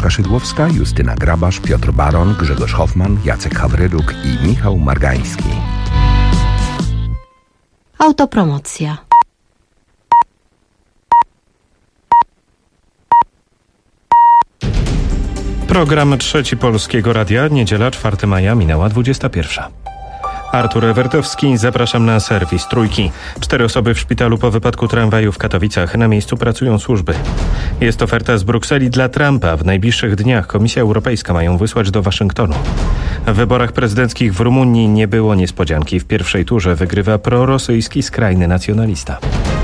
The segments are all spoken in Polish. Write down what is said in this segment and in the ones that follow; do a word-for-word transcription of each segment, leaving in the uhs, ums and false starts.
Agnieszka Szydłowska, Justyna Grabasz, Piotr Baron, Grzegorz Hoffman, Jacek Hawryluk i Michał Margański. Autopromocja. Program Trzeci Polskiego Radia, niedziela czwartego maja, minęła dwudziesta pierwsza. Artur Ewertowski, zapraszam na serwis Trójki. Cztery osoby w szpitalu po wypadku tramwaju w Katowicach. Na miejscu pracują służby. Jest oferta z Brukseli dla Trumpa. W najbliższych dniach Komisja Europejska ma ją wysłać do Waszyngtonu. W wyborach prezydenckich w Rumunii nie było niespodzianki. W pierwszej turze wygrywa prorosyjski skrajny nacjonalista.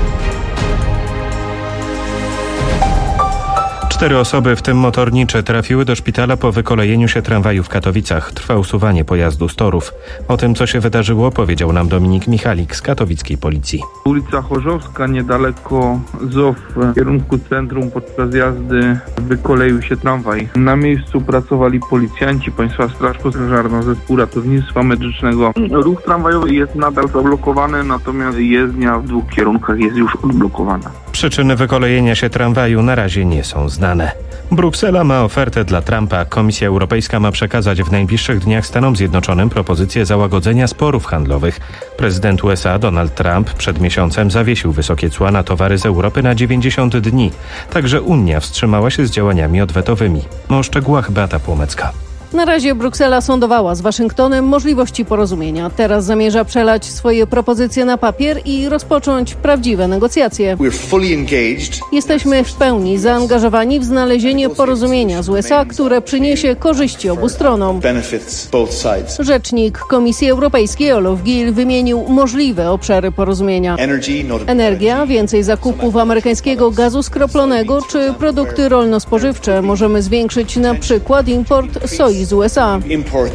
Cztery osoby, w tym motornicze, trafiły do szpitala po wykolejeniu się tramwaju w Katowicach. Trwa usuwanie pojazdu z torów. O tym, co się wydarzyło, powiedział nam Dominik Michalik z katowickiej policji. Ulica Chorzowska, niedaleko Z O W, w kierunku centrum podczas jazdy wykoleił się tramwaj. Na miejscu pracowali policjanci, Państwa Straż Pożarna, Zespół Ratownictwa Medycznego. Ruch tramwajowy jest nadal zablokowany, natomiast jezdnia w dwóch kierunkach jest już odblokowana. Przyczyny wykolejenia się tramwaju na razie nie są znane. Bruksela ma ofertę dla Trumpa. Komisja Europejska ma przekazać w najbliższych dniach Stanom Zjednoczonym propozycję załagodzenia sporów handlowych. Prezydent U S A Donald Trump przed miesiącem zawiesił wysokie cła na towary z Europy na dziewięćdziesiąt dni. Także Unia wstrzymała się z działaniami odwetowymi. O szczegółach Beata Płomecka. Na razie Bruksela sondowała z Waszyngtonem możliwości porozumienia. Teraz zamierza przelać swoje propozycje na papier i rozpocząć prawdziwe negocjacje. Jesteśmy w pełni zaangażowani w znalezienie porozumienia z U S A, które przyniesie korzyści obu stronom. Rzecznik Komisji Europejskiej Olof Gill wymienił możliwe obszary porozumienia. Energia, więcej zakupów amerykańskiego gazu skroplonego czy produkty rolno-spożywcze. Możemy zwiększyć na przykład import soi z U S A.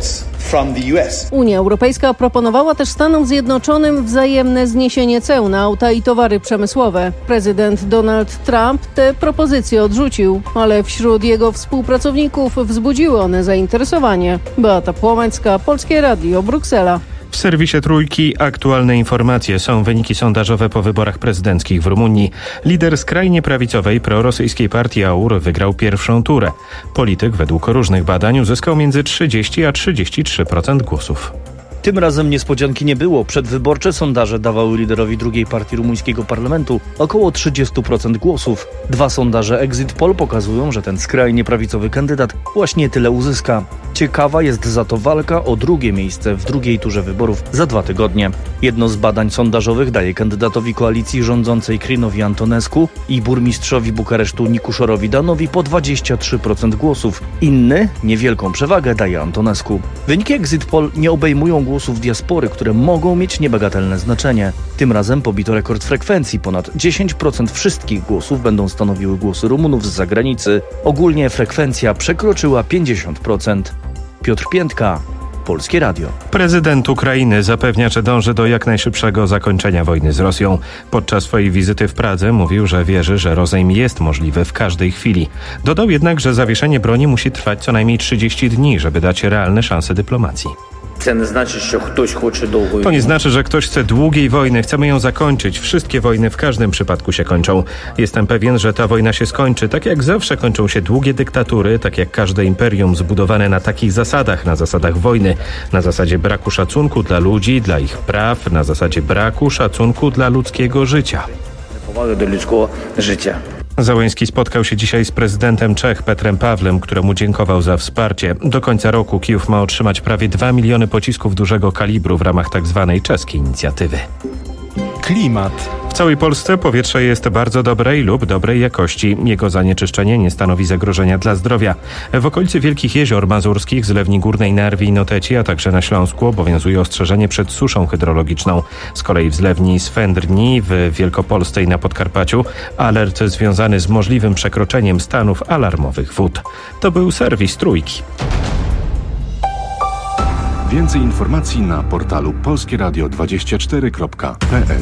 Unia Europejska proponowała też Stanom Zjednoczonym wzajemne zniesienie ceł na auta i towary przemysłowe. Prezydent Donald Trump te propozycje odrzucił, ale wśród jego współpracowników wzbudziły one zainteresowanie. Beata Płomecka, Polskie Radio, Bruksela. W serwisie Trójki aktualne informacje. Są wyniki sondażowe po wyborach prezydenckich w Rumunii. Lider skrajnie prawicowej prorosyjskiej partii A U R wygrał pierwszą turę. Polityk według różnych badań uzyskał między trzydzieści a trzydzieści trzy procent głosów. Tym razem niespodzianki nie było. Przedwyborcze sondaże dawały liderowi drugiej partii rumuńskiego parlamentu około trzydzieści procent głosów. Dwa sondaże Exit Poll pokazują, że ten skrajnie prawicowy kandydat właśnie tyle uzyska. Ciekawa jest za to walka o drugie miejsce w drugiej turze wyborów za dwa tygodnie. Jedno z badań sondażowych daje kandydatowi koalicji rządzącej Krinowi Antonescu i burmistrzowi Bukaresztu Nikuszorowi Danowi po dwadzieścia trzy procent głosów. Inny niewielką przewagę daje Antonescu. Wyniki Exit Poll nie obejmują głosów diaspory, które mogą mieć niebagatelne znaczenie. Tym razem pobito rekord frekwencji. Ponad dziesięć procent wszystkich głosów będą stanowiły głosy Rumunów z zagranicy. Ogólnie frekwencja przekroczyła pięćdziesiąt procent. Piotr Piętka, Polskie Radio. Prezydent Ukrainy zapewnia, że dąży do jak najszybszego zakończenia wojny z Rosją. Podczas swojej wizyty w Pradze mówił, że wierzy, że rozejm jest możliwy w każdej chwili. Dodał jednak, że zawieszenie broni musi trwać co najmniej trzydzieści dni, żeby dać realne szanse dyplomacji. To nie znaczy, że ktoś chce długiej wojny. Chcemy ją zakończyć. Wszystkie wojny w każdym przypadku się kończą. Jestem pewien, że ta wojna się skończy. Tak jak zawsze kończą się długie dyktatury, tak jak każde imperium zbudowane na takich zasadach, na zasadach wojny, na zasadzie braku szacunku dla ludzi, dla ich praw, na zasadzie braku szacunku dla ludzkiego życia. do ludzkiego życia. Załęski spotkał się dzisiaj z prezydentem Czech Petrem Pawlem, któremu dziękował za wsparcie. Do końca roku Kijów ma otrzymać prawie dwa miliony pocisków dużego kalibru w ramach tzw. czeskiej inicjatywy. Klimat. W całej Polsce powietrze jest bardzo dobrej lub dobrej jakości. Jego zanieczyszczenie nie stanowi zagrożenia dla zdrowia. W okolicy Wielkich Jezior Mazurskich, Zlewni Górnej, Narwi i Noteci, a także na Śląsku obowiązuje ostrzeżenie przed suszą hydrologiczną. Z kolei w Zlewni Swędrni, w Wielkopolsce i na Podkarpaciu alert związany z możliwym przekroczeniem stanów alarmowych wód. To był serwis Trójki. Więcej informacji na portalu polskie radio dwadzieścia cztery kropka p l.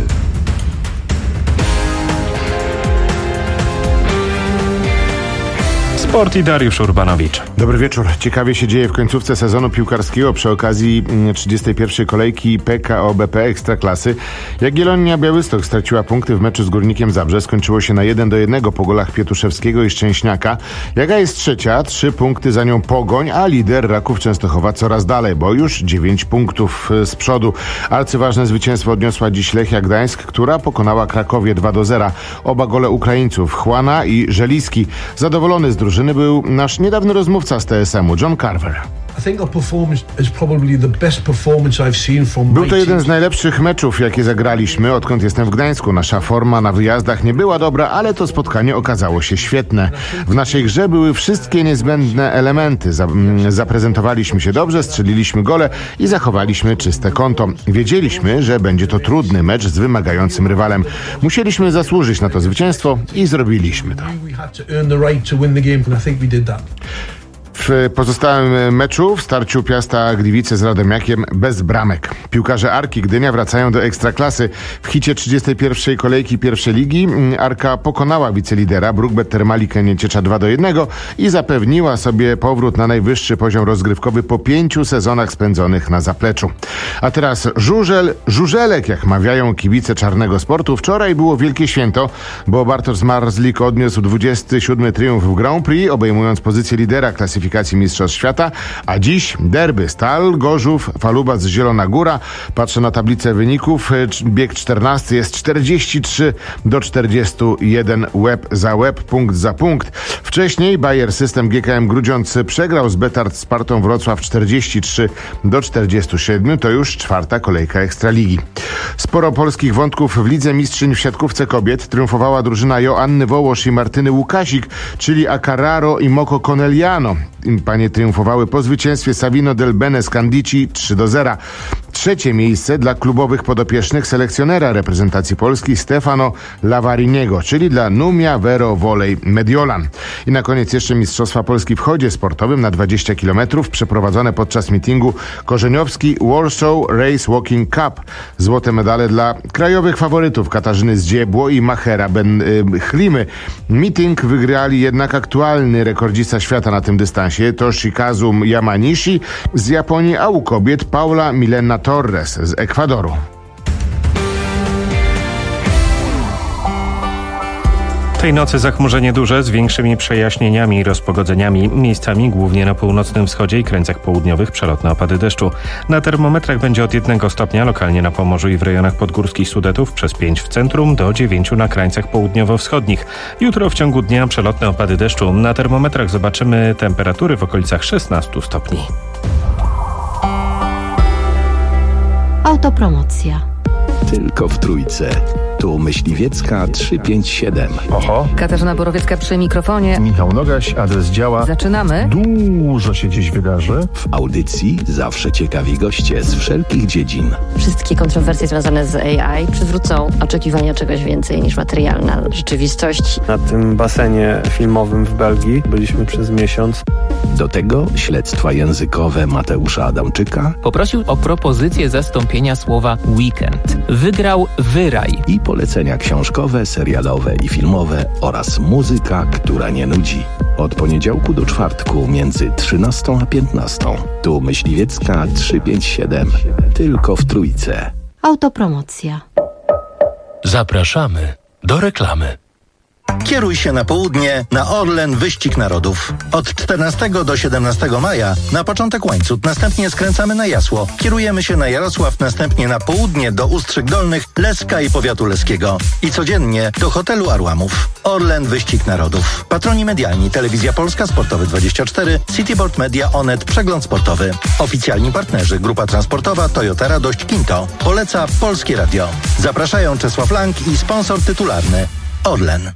Sport i Dariusz Urbanowicz. Dobry wieczór. Ciekawie się dzieje w końcówce sezonu piłkarskiego przy okazji trzydziestej pierwszej kolejki P K O B P Ekstraklasy. Jagiellonia Białystok straciła punkty w meczu z Górnikiem Zabrze. Skończyło się na jeden do jednego po golach Pietuszewskiego i Szczęśniaka. Jaga jest trzecia, trzy punkty za nią Pogoń, a lider Raków Częstochowa coraz dalej, bo już dziewięć punktów z przodu. Arcyważne zwycięstwo odniosła dziś Lechia Gdańsk, która pokonała Krakowie dwa do zera. Oba gole Ukraińców, Chłana i Żeliski. Zadowolony z drużyny był nasz niedawny rozmówca z T S M u, John Carver. Był to jeden z najlepszych meczów, jakie zagraliśmy, odkąd jestem w Gdańsku. Nasza forma na wyjazdach nie była dobra, ale to spotkanie okazało się świetne. W naszej grze były wszystkie niezbędne elementy. Zaprezentowaliśmy się dobrze, strzeliliśmy gole i zachowaliśmy czyste konto. Wiedzieliśmy, że będzie to trudny mecz z wymagającym rywalem. Musieliśmy zasłużyć na to zwycięstwo i zrobiliśmy to. W pozostałym meczu, w starciu Piasta Gliwice z Radomiakiem, bez bramek. Piłkarze Arki Gdynia wracają do Ekstraklasy. W hicie trzydziestej pierwszej kolejki pierwszej ligi Arka pokonała wicelidera Brookbet Termali Kęnieciecza dwa do jednego i zapewniła sobie powrót na najwyższy poziom rozgrywkowy po pięciu sezonach spędzonych na zapleczu. A teraz żużel, żużelek, jak mawiają kibice czarnego sportu. Wczoraj było wielkie święto, bo Bartosz Marzlik odniósł dwudziesty siódmy triumf w Grand Prix, obejmując pozycję lidera klasyfikacji Mistrzostw Świata, a dziś derby Stal, Gorzów, Falubac, Zielona Góra. Patrzę na tablicę wyników. Bieg czternasty jest czterdzieści trzy do czterdziestu jeden, łeb za łeb, punkt za punkt. Wcześniej Bayer System G K M Grudziądz przegrał z Betard Spartą Wrocław czterdzieści trzy do czterdziestu siedmiu. To już czwarta kolejka Ekstraligi. Sporo polskich wątków w Lidze Mistrzyń w siatkówce kobiet. Triumfowała drużyna Joanny Wołosz i Martyny Łukasik, czyli Acarraro i Moko Conegliano. Panie triumfowały po zwycięstwie Savino del Bene z Candici trzy do zera. Trzecie miejsce dla klubowych podopiecznych selekcjonera reprezentacji Polski Stefano Lavariniego, czyli dla Numia Vero Volley Mediolan. I na koniec jeszcze Mistrzostwa Polski w chodzie sportowym na dwadzieścia kilometrów przeprowadzone podczas meetingu Korzeniowski Warsaw Race Walking Cup. Złote medale dla krajowych faworytów Katarzyny Zdziebło i Machera Ben y, Chlimy. Meeting wygrali jednak aktualny rekordzista świata na tym dystansie Toshikazu Yamanishi z Japonii, a u kobiet Paula Milena Torres z Ekwadoru. Tej nocy zachmurzenie duże z większymi przejaśnieniami i rozpogodzeniami. Miejscami głównie na północnym wschodzie i krańcach południowych przelotne opady deszczu. Na termometrach będzie od jednego stopnia lokalnie na Pomorzu i w rejonach podgórskich Sudetów, przez pięć w centrum do dziewięciu na krańcach południowo-wschodnich. Jutro w ciągu dnia przelotne opady deszczu. Na termometrach zobaczymy temperatury w okolicach szesnastu stopni. Autopromocja. Tylko w Trójce. Tu Myśliwiecka trzysta pięćdziesiąt siedem. Oho. Katarzyna Borowiecka przy mikrofonie. Michał Nogaś, adres działa. Zaczynamy. Dużo się dziś wydarzy. W audycji zawsze ciekawi goście z wszelkich dziedzin. Wszystkie kontrowersje związane z A I przywrócą oczekiwania czegoś więcej niż materialna rzeczywistość. Na tym basenie filmowym w Belgii byliśmy przez miesiąc. Do tego śledztwa językowe Mateusza Adamczyka. Poprosił o propozycję zastąpienia słowa weekend. Wygrał Wyraj. I polecenia książkowe, serialowe i filmowe oraz muzyka, która nie nudzi. Od poniedziałku do czwartku między trzynastą a piętnastą. Tu Myśliwiecka trzysta pięćdziesiąt siedem. Tylko w Trójce. Autopromocja. Zapraszamy do reklamy. Kieruj się na południe na Orlen Wyścig Narodów. Od czternastego do siedemnastego maja na początek Łańcut, następnie skręcamy na Jasło. Kierujemy się na Jarosław, następnie na południe do Ustrzyk Dolnych, Leska i powiatu leskiego. I codziennie do hotelu Arłamów. Orlen Wyścig Narodów. Patroni medialni: Telewizja Polska, Sportowy dwadzieścia cztery, Cityboard Media, Onet, Przegląd Sportowy. Oficjalni partnerzy: Grupa Transportowa, Toyota Radość, Kinto. Poleca Polskie Radio. Zapraszają Czesław Lang i sponsor tytularny Orlen.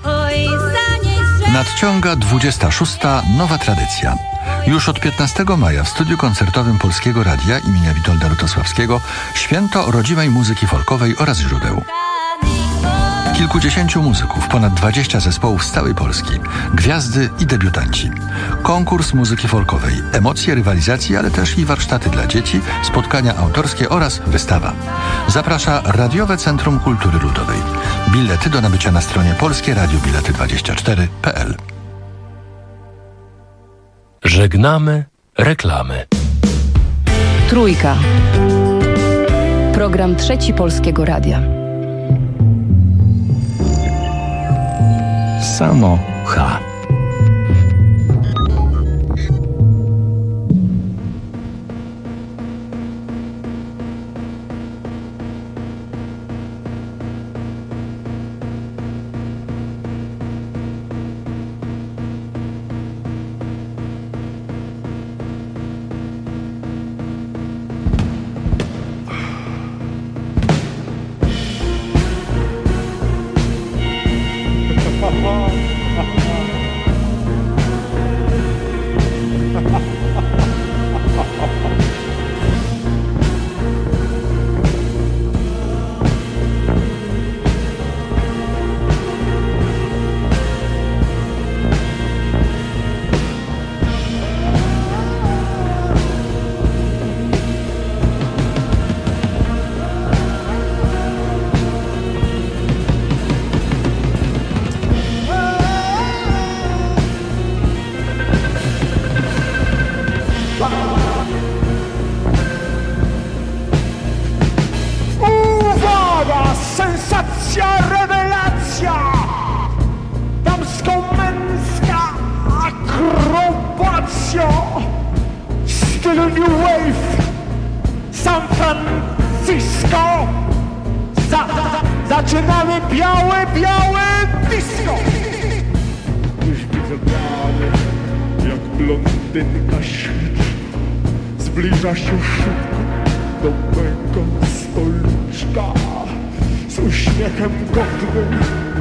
Nadciąga dwudziesta szósta nowa tradycja. Już od piętnastego maja w studiu koncertowym Polskiego Radia imienia Witolda Lutosławskiego święto rodzimej muzyki folkowej oraz źródeł. Kilkudziesięciu muzyków, ponad dwadzieścia zespołów z całej Polski, gwiazdy i debiutanci. Konkurs muzyki folkowej, emocje rywalizacji, ale też i warsztaty dla dzieci, spotkania autorskie oraz wystawa. Zaprasza Radiowe Centrum Kultury Ludowej. Bilety do nabycia na stronie polskie radio bilety dwadzieścia cztery kropka p l. Żegnamy reklamy. Trójka. Program Trzeci Polskiego Radia. Samo H. Zaczynamy białe, białe disco! Już widzę plany, jak blondynka świeci. Zbliża się szybko do mego stoliczka. Z uśmiechem godnym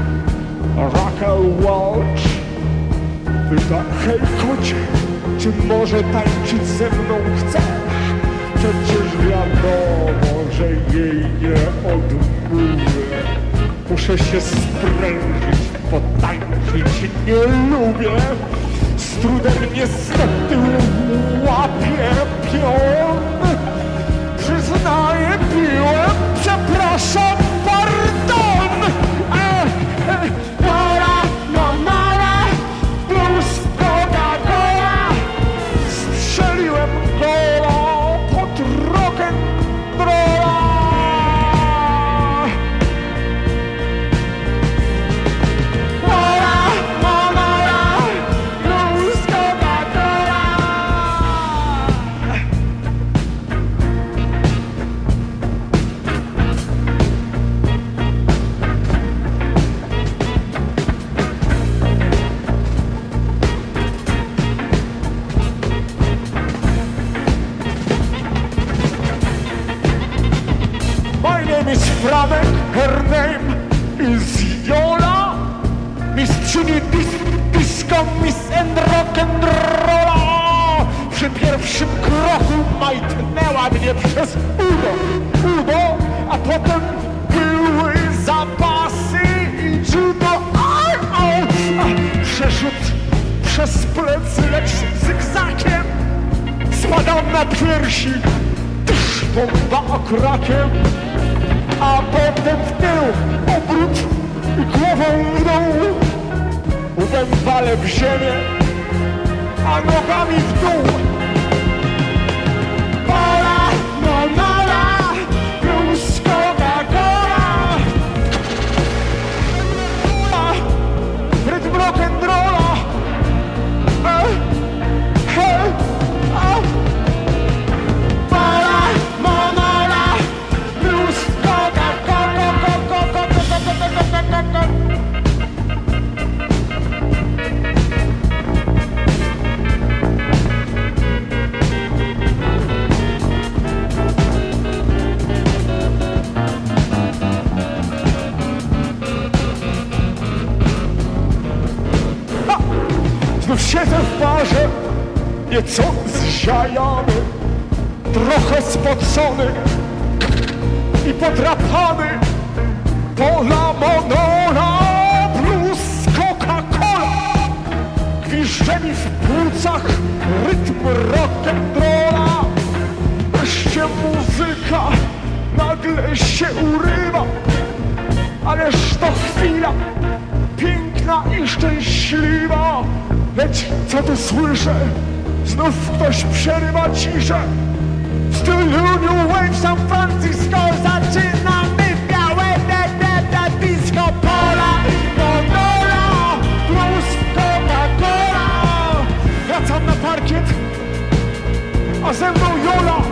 Raquel Welch pyta: hej kocie, czy może tańczyć ze mną chcesz? Przecież wiadomo, że jej nie odmówię. Muszę się sprężyć, potańczyć nie lubię. Z trudem niestety łapię pion. Przyznaję, piłem, przepraszam, pardon. E, e, Nora, no Nora, plus Coca-Cola. Strzeliłem gola pod rock'n'rolla. Franek, her name is Yola. Mistrzyni dis, disco, miss and rock'n'rolla. Przy pierwszym kroku majtnęła mnie przez udo, udo, a potem były zapasy i judo. Aj, aj, a przerzut przez plecy, lecz zygzakiem spadam na piersi, tuż bomba okrakiem. A potem w tył, obrót i głową w dół. Łbem walę w ziemię, a nogami w dół. Pola, no nola, plus Coca-Cola. W rytm rock'n'rolla. E, he, a. Pola, no nola, plus znów siedzę w barze, nieco zziajany, trochę spocony i podrapany. Pola monola plus Coca-Cola. Gwiżdże mi w płucach rytm rock'n'rolla. Wreszcie muzyka nagle się urywa. Ależ to chwila piękna i szczęśliwa. Lecz co tu słyszę? Znów ktoś przerywa ciszę. W stylu New Wave San Francisco zaczynamy białe de, de, de, disco pola i monola plus Coca-Cola. Wracam na parkiet, a ze mną Jola.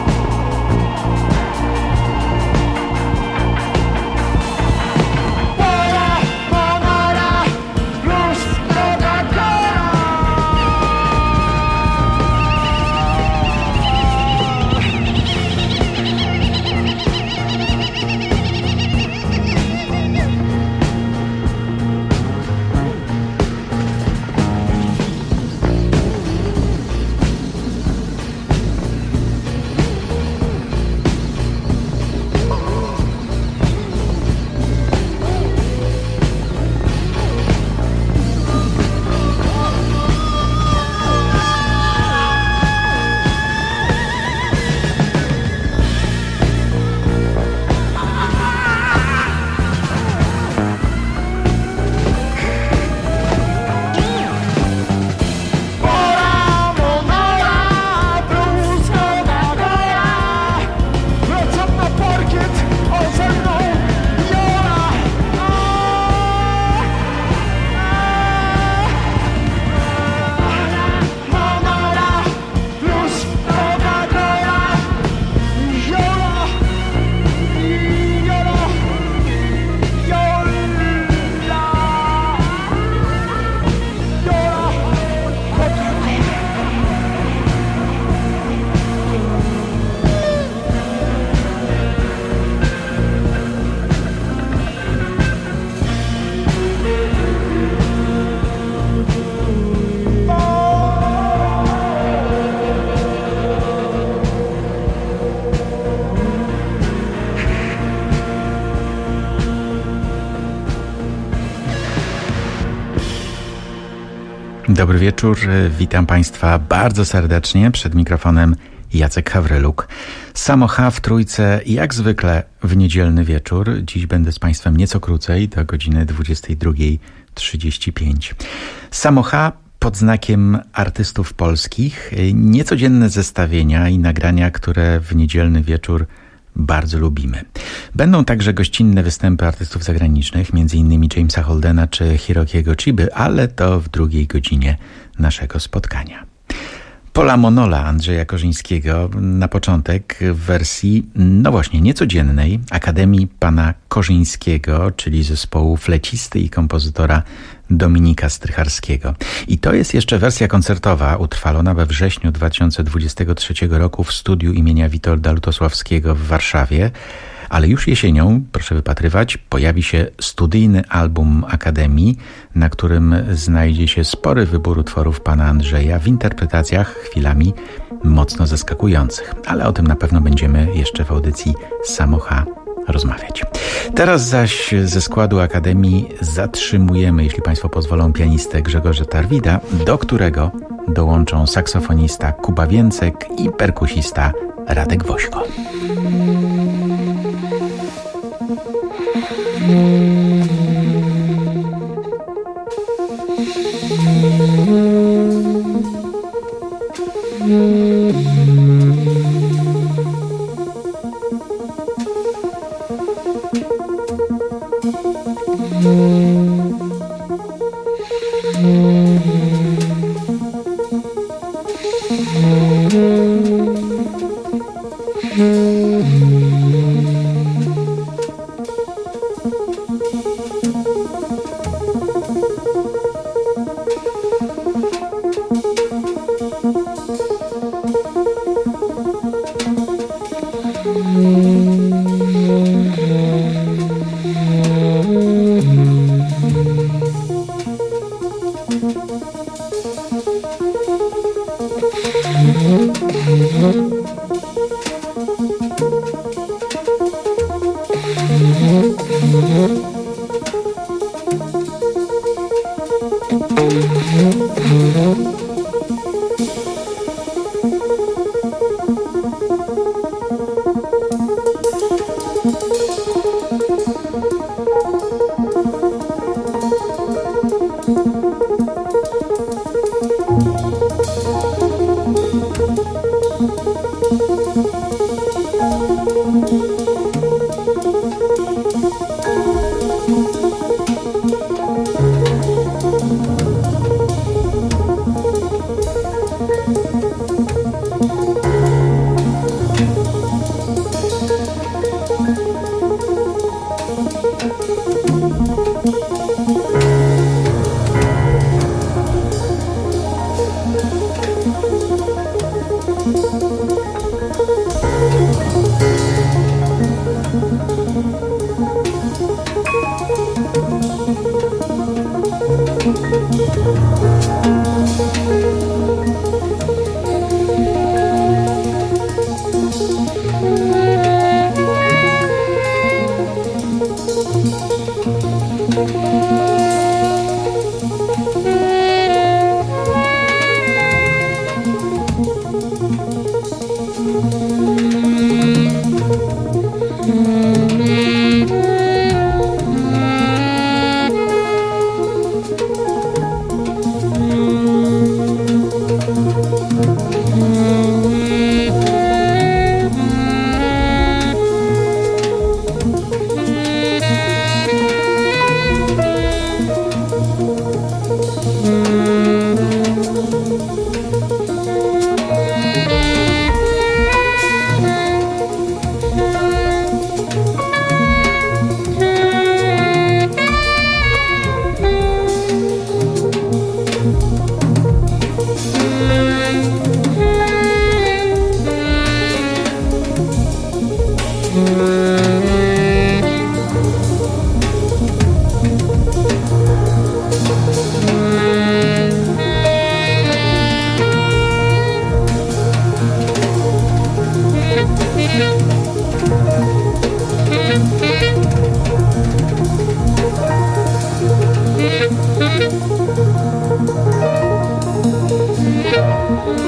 Dobry wieczór, witam Państwa bardzo serdecznie. Przed mikrofonem Jacek Hawryluk. Samocha w Trójce jak zwykle w niedzielny wieczór. Dziś będę z Państwem nieco krócej, do godziny dwudziestej drugiej trzydzieści pięć. Samocha pod znakiem artystów polskich. Niecodzienne zestawienia i nagrania, które w niedzielny wieczór bardzo lubimy. Będą także gościnne występy artystów zagranicznych, między innymi Jamesa Holdena czy Hirokiego Chiby, ale to w drugiej godzinie naszego spotkania. Pola Monola Andrzeja Korzyńskiego na początek w wersji, no właśnie, niecodziennej Akademii Pana Korzyńskiego, czyli zespołu flecisty i kompozytora Dominika Strycharskiego. I to jest jeszcze wersja koncertowa utrwalona we wrześniu dwa tysiące dwudziestego trzeciego roku w studiu imienia Witolda Lutosławskiego w Warszawie. Ale już jesienią, proszę wypatrywać, pojawi się studyjny album Akademii, na którym znajdzie się spory wybór utworów pana Andrzeja w interpretacjach chwilami mocno zaskakujących. Ale o tym na pewno będziemy jeszcze w audycji Samocha rozmawiać. Teraz zaś ze składu Akademii zatrzymujemy, jeśli Państwo pozwolą, pianistę Grzegorza Tarwida, do którego dołączą saksofonista Kuba Więcek i perkusista Radek Wośko.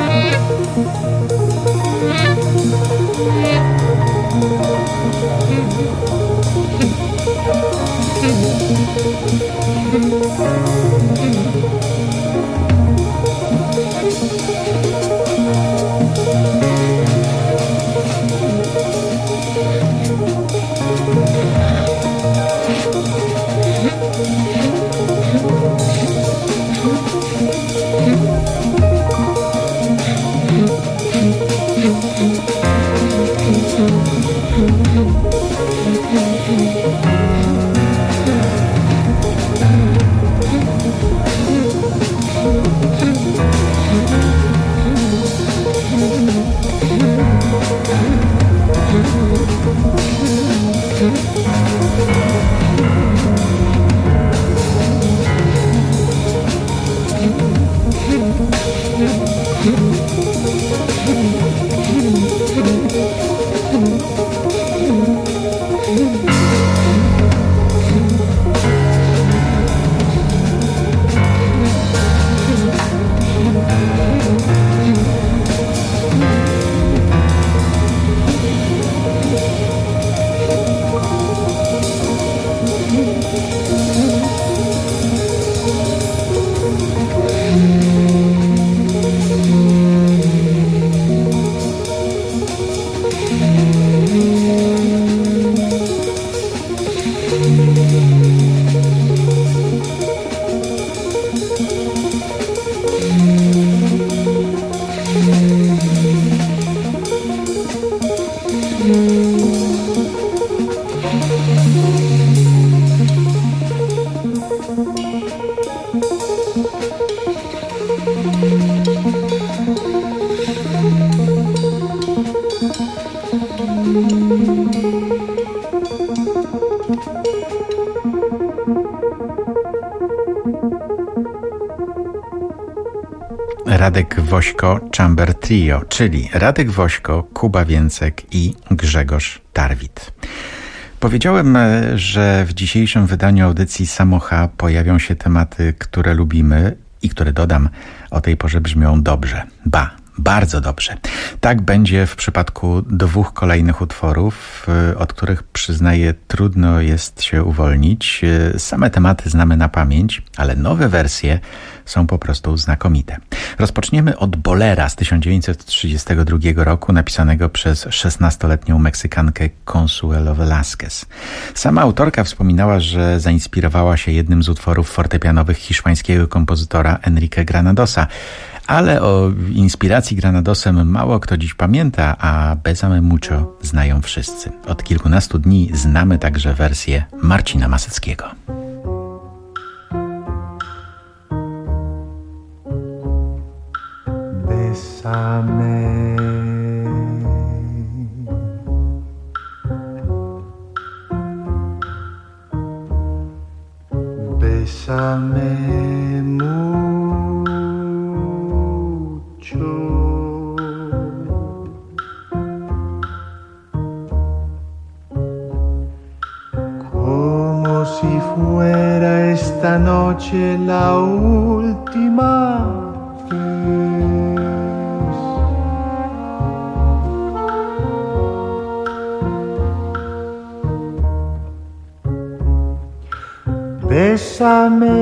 Radek Wośko Chamber Trio, czyli Radek Wośko, Kuba Więcek i Grzegorz Tarwit. Powiedziałem, że w dzisiejszym wydaniu audycji Samocha pojawią się tematy, które lubimy i które, dodam, o tej porze brzmią dobrze. Ba, bardzo dobrze. Tak będzie w przypadku dwóch kolejnych utworów, od których, przyznaję, trudno jest się uwolnić. Same tematy znamy na pamięć, ale nowe wersje są po prostu znakomite. Rozpoczniemy od bolera z tysiąc dziewięćset trzydziestego drugiego roku, napisanego przez szesnastoletnią Meksykankę Consuelo Velázquez. Sama autorka wspominała, że zainspirowała się jednym z utworów fortepianowych hiszpańskiego kompozytora Enrique Granadosa, ale o inspiracji Granadosem mało kto dziś pamięta, a Bésame Mucho znają wszyscy. Od kilkunastu dni znamy także wersję Marcina Maseckiego. Bésame, bésame mucho, como si fuera esta noche la última vez. Bésame,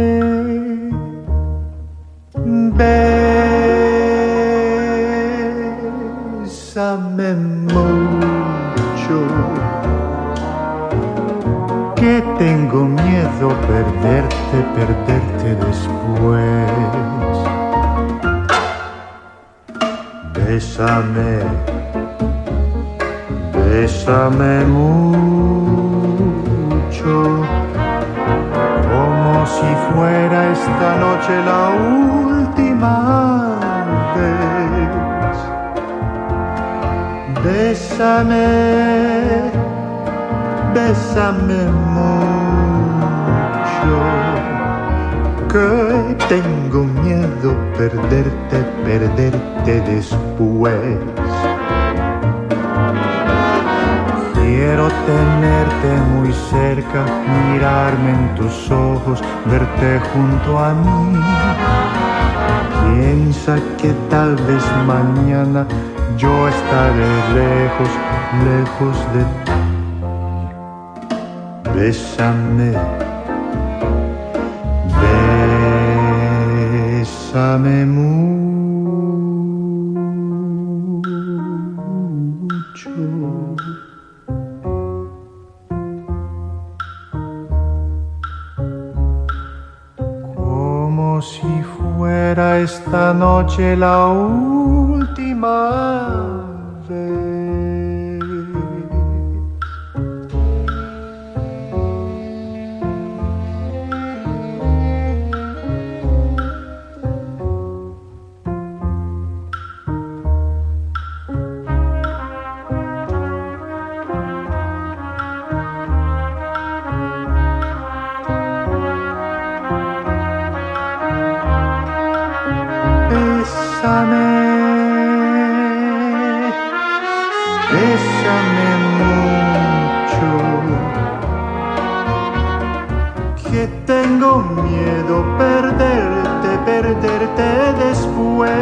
bésame mucho, que tengo miedo perderte, perderte después. Bésame, bésame mucho, como si fuera esta noche la última vez. Bésame, bésame mucho, que tengo miedo perderte, perderte después. Quiero tenerte muy cerca, mirarme en tus ojos, verte junto a mí, Piensa que tal vez mañana yo estaré lejos, lejos de ti. Bésame, bésame mucho. Como si fuera esta noche la última vez. Bésame, bésame mucho, que tengo miedo perderte, perderte después.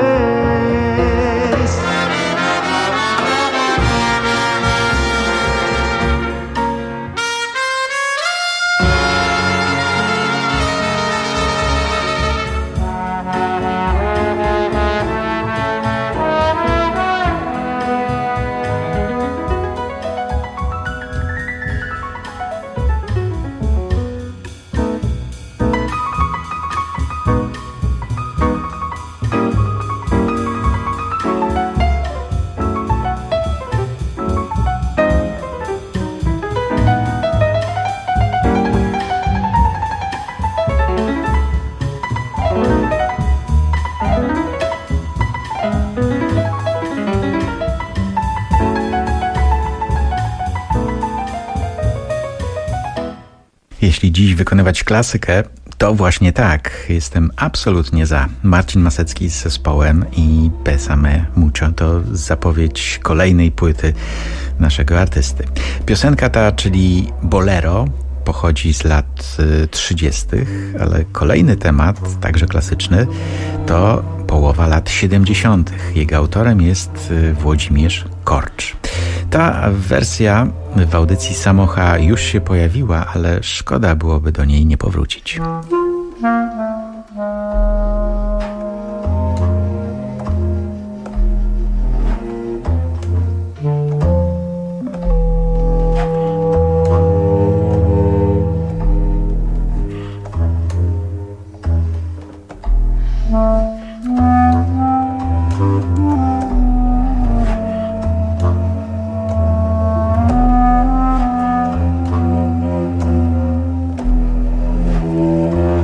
Jeśli dziś wykonywać klasykę, to właśnie tak. Jestem absolutnie za. Marcin Masecki z zespołem i Bésame mucho to zapowiedź kolejnej płyty naszego artysty. Piosenka ta, czyli bolero, pochodzi z lat trzydziestych, ale kolejny temat, także klasyczny, to połowa lat siedemdziesiątych. Jego autorem jest Włodzimierz Korcz. Ta wersja w audycji Samocha już się pojawiła, ale szkoda byłoby do niej nie powrócić. Oh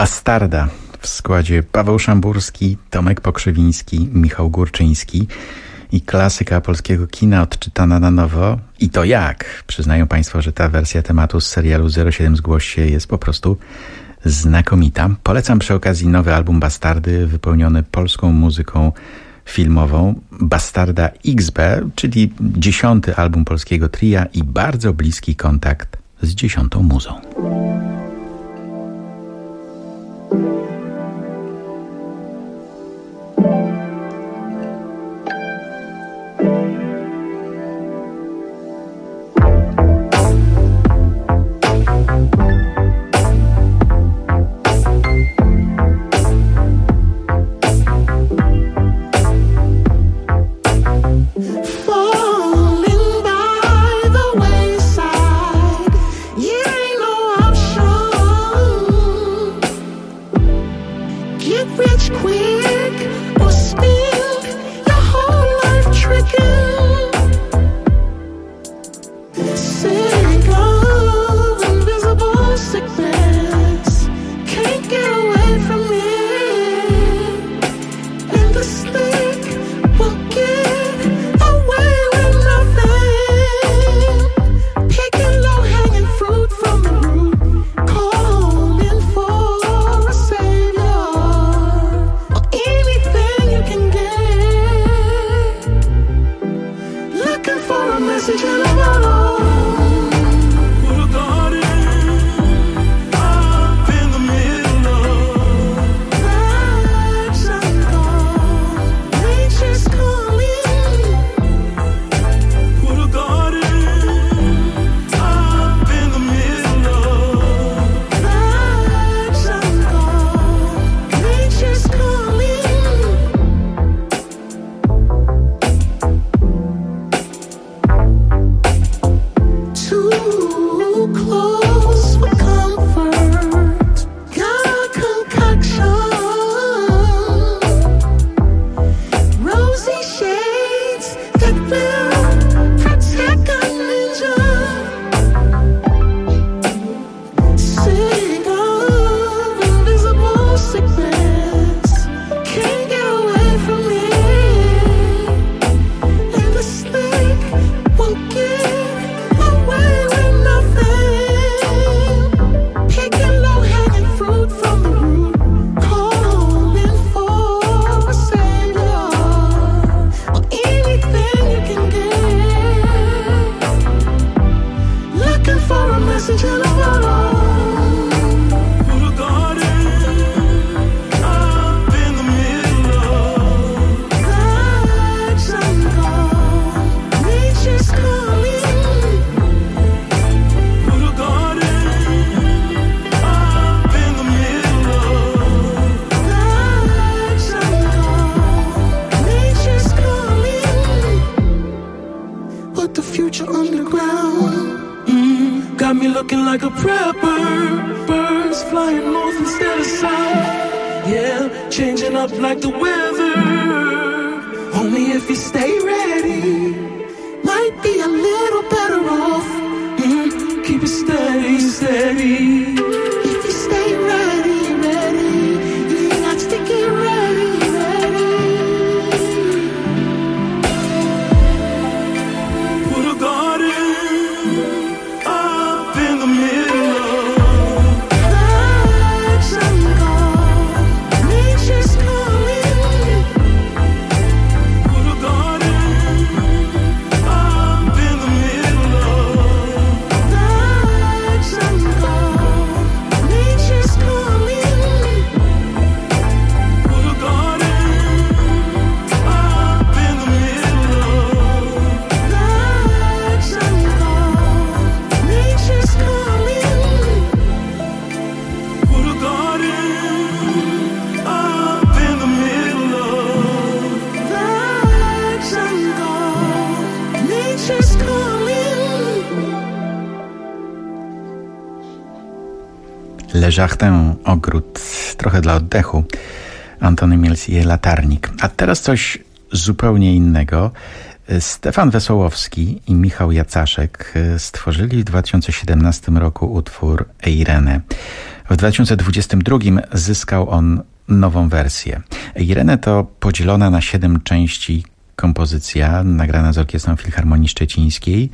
Bastarda w składzie Paweł Szamburski, Tomek Pokrzywiński, Michał Górczyński i klasyka polskiego kina odczytana na nowo. I to jak? Przyznają Państwo, że ta wersja tematu z serialu zero siedem Zgłoś się jest po prostu znakomita. Polecam przy okazji nowy album Bastardy wypełniony polską muzyką filmową Bastarda X B, czyli dziesiąty album polskiego tria i bardzo bliski kontakt z dziesiątą muzą. Le Jardin, ogród, trochę dla oddechu. Antony Mielsier, Latarnik. A teraz coś zupełnie innego. Stefan Wesołowski i Michał Jacaszek stworzyli w dwa tysiące siedemnastym roku utwór Eirene. W dwa tysiące dwudziestym drugim zyskał on nową wersję. Irene to podzielona na siedem części kompozycja, nagrana z Orkiestrą Filharmonii Szczecińskiej,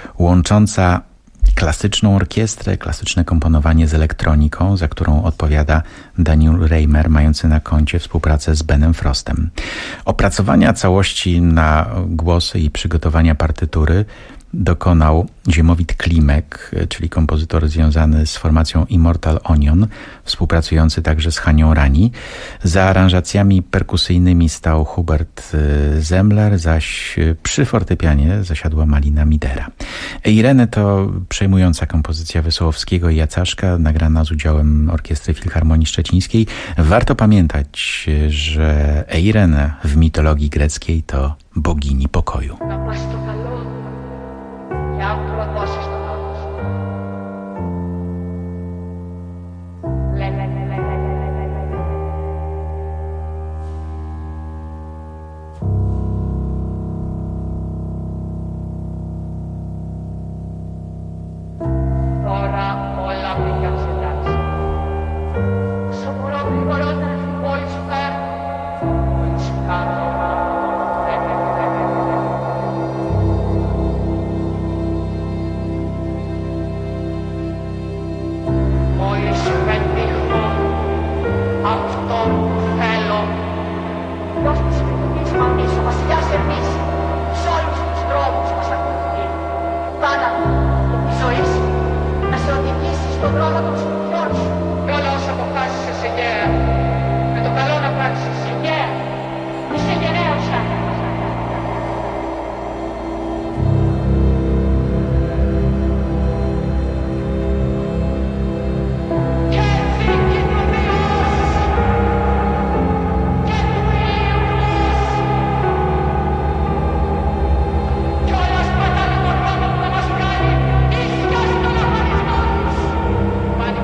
łącząca klasyczną orkiestrę, klasyczne komponowanie z elektroniką, za którą odpowiada Daniel Reimer, mający na koncie współpracę z Benem Frostem. Opracowania całości na głosy i przygotowania partytury dokonał Ziemowit Klimek, czyli kompozytor związany z formacją Immortal Onion, współpracujący także z Hanią Rani. Za aranżacjami perkusyjnymi stał Hubert Zemler, zaś przy fortepianie zasiadła Malina Midera. Irene to przejmująca kompozycja Wesołowskiego i Jacaszka, nagrana z udziałem Orkiestry Filharmonii Szczecińskiej. Warto pamiętać, że Irene w mitologii greckiej to bogini pokoju. Pan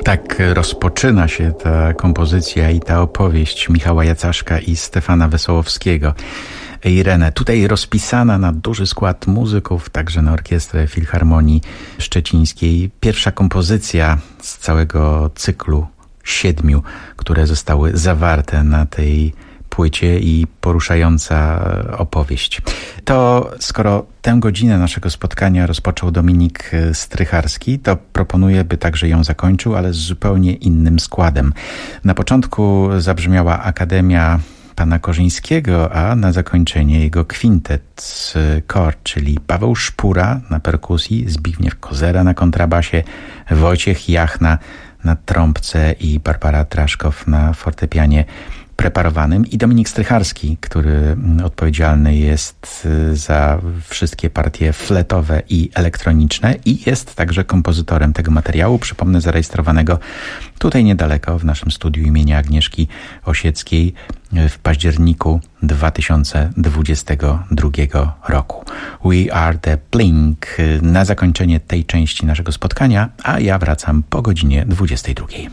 Tak rozpoczyna się ta kompozycja i ta opowieść Michała Jacaszka i Stefana Wesołowskiego. Irenę, tutaj rozpisana na duży skład muzyków, także na orkiestrę Filharmonii Szczecińskiej. Pierwsza kompozycja z całego cyklu siedmiu, które zostały zawarte na tej płycie i poruszająca opowieść. To skoro tę godzinę naszego spotkania rozpoczął Dominik Strycharski, to proponuję, by także ją zakończył, ale z zupełnie innym składem. Na początku zabrzmiała Akademia pana Korzyńskiego, a na zakończenie jego kwintet Kor, czyli Paweł Szpura na perkusji, Zbigniew Kozera na kontrabasie, Wojciech Jachna na trąbce i Barbara Traszkow na fortepianie preparowanym i Dominik Strycharski, który odpowiedzialny jest za wszystkie partie fletowe i elektroniczne i jest także kompozytorem tego materiału, przypomnę, zarejestrowanego tutaj niedaleko w naszym studiu imienia Agnieszki Osieckiej w październiku dwa tysiące dwudziestego drugiego roku. We are the Blink na zakończenie tej części naszego spotkania, a ja wracam po godzinie dwudziestej drugiej.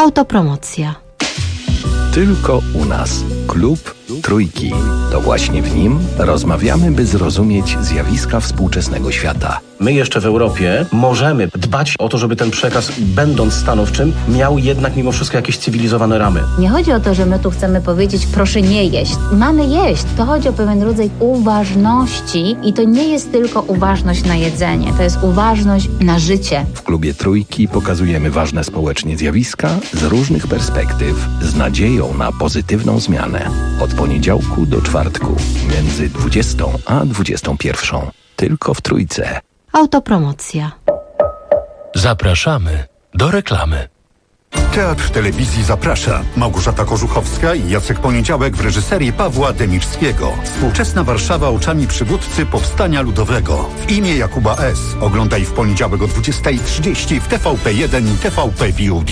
Autopromocja. Tylko u nas. Klub Trójki. To właśnie w nim rozmawiamy, by zrozumieć zjawiska współczesnego świata. My jeszcze w Europie możemy dbać o to, żeby ten przekaz, będąc stanowczym, miał jednak mimo wszystko jakieś cywilizowane ramy. Nie chodzi o to, że my tu chcemy powiedzieć, proszę nie jeść. Mamy jeść. To chodzi o pewien rodzaj uważności i to nie jest tylko uważność na jedzenie. To jest uważność na życie. W Klubie Trójki pokazujemy ważne społecznie zjawiska z różnych perspektyw, z nadzieją na pozytywną zmianę. Od poniedziałku do czwartku, między dwudziestą a dwudziestą pierwszą. Tylko w Trójce. Autopromocja. Zapraszamy do reklamy. Teatr Telewizji zaprasza. Małgorzata Kożuchowska i Jacek Poniedziałek w reżyserii Pawła Demiczskiego. Współczesna Warszawa oczami przywódcy Powstania Ludowego. W imię Jakuba S. Oglądaj w poniedziałek o dwudziestej trzydzieści w T V P jeden i T V P V O D.